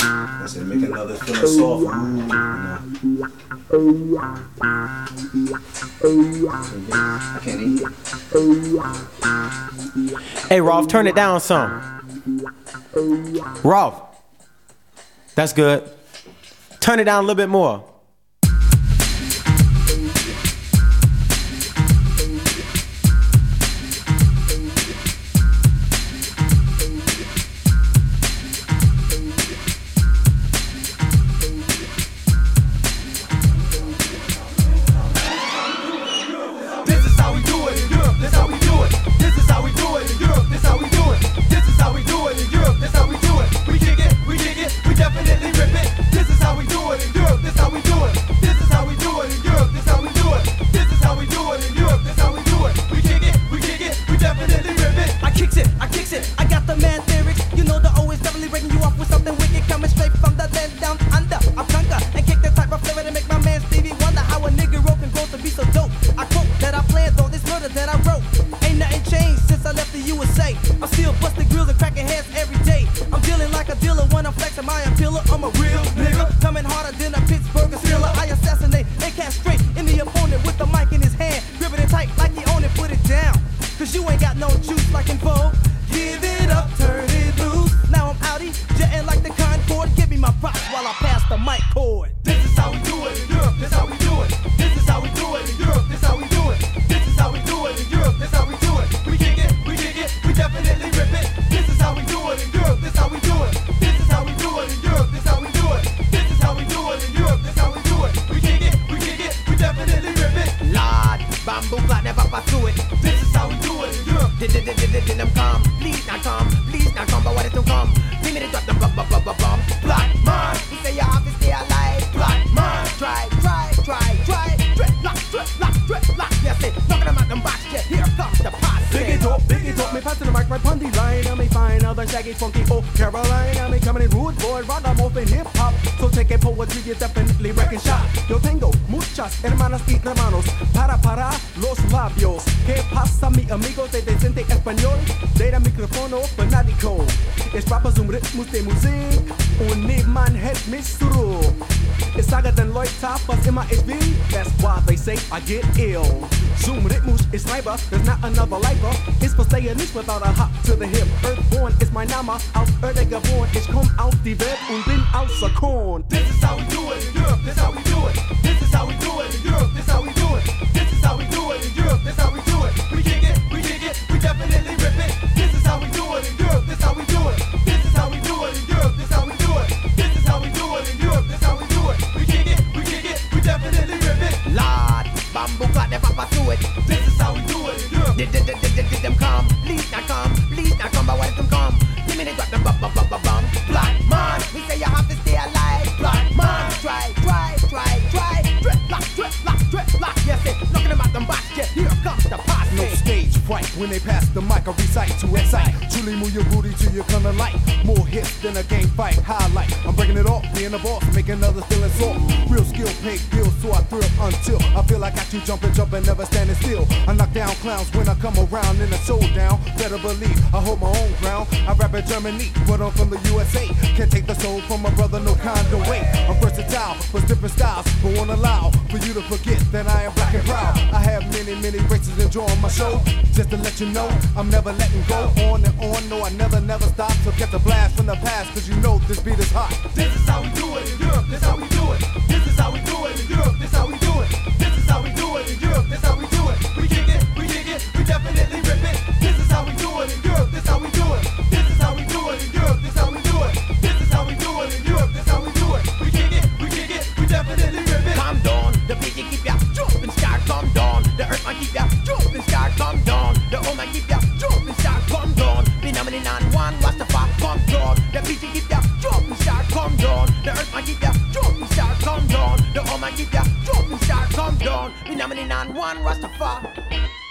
I said, make another feeling soft. I can't eat. Hey, Rolf, turn it down some. Rolf, that's good. Turn it down a little bit more. I get ill. Zoom Rhythmus is Sniper, there's not another lifer. It's for staying this without a hop to the hip. Earthborn is my Name, aus Erde geboren. Ich komm auf die Welt und bin außer Korn. This is how we do it in Europe, this how we do it. This is how we do it in Europe, this how we do it. This is how we do it in Europe, this how we do it. We kick it, we definitely rip it. This is how we do it in Europe, this how we do it. This is how we do it in Europe, this how we do it. This is how we do it in Europe, this how we do it. We kick it, we definitely rip it. Lord, bamboo clock never pursue it. This is how we do it in Europe. Did them come, please not come, but what them come? Give me the drop, them bum. Black man, we say you have to stay alive. Black man, try. Drip lock, yes it. Knocking them out them box, yeah, here comes the posse. No stage fright, when they pass the mic, I recite to excite. Truly move your booty till you come to light. More hits than a game fight, highlight. I'm breaking it off, being a boss, making others feeling soft. Real skill, pay bills, so I thrill until I feel I got you jumping, never standing still. I knock down clowns when I come around in a showdown. Better believe I hold my own ground. I rap in Germany, but I'm from the USA. Can't take the soul from my brother, no kind of way. I'm versatile, with different styles, but won't allow for you to forget that I am black and proud. I have many races enjoying my show. Just to let you know, I'm never letting go. On and on, no, I never stop. So get the blast from the past, cause you know this beat is hot. This is how we do it in Europe, this how we do it. This is how we do it in Europe, this how we do it. This is how we do it in Europe, this how we do it. We kick it, we definitely rip it. This is how we do it in Europe, this how we do it. This is how we do it in Europe, this how we do it. This is how we do it in Europe, this how we do it. We kick it, we definitely rip it. Calm down, the beat keep ya jumping, start calm down. The earth man keep ya jumping, start calm down. The home man keep ya jumping, start calm down. Phenomenon on one, Rastafari calm down. The beat keep ya jumping, start calm down. The earth man keep ya jumping, start calm down. The home man keep ya jumping, start calm down. Phenomenon on one, Rastafari.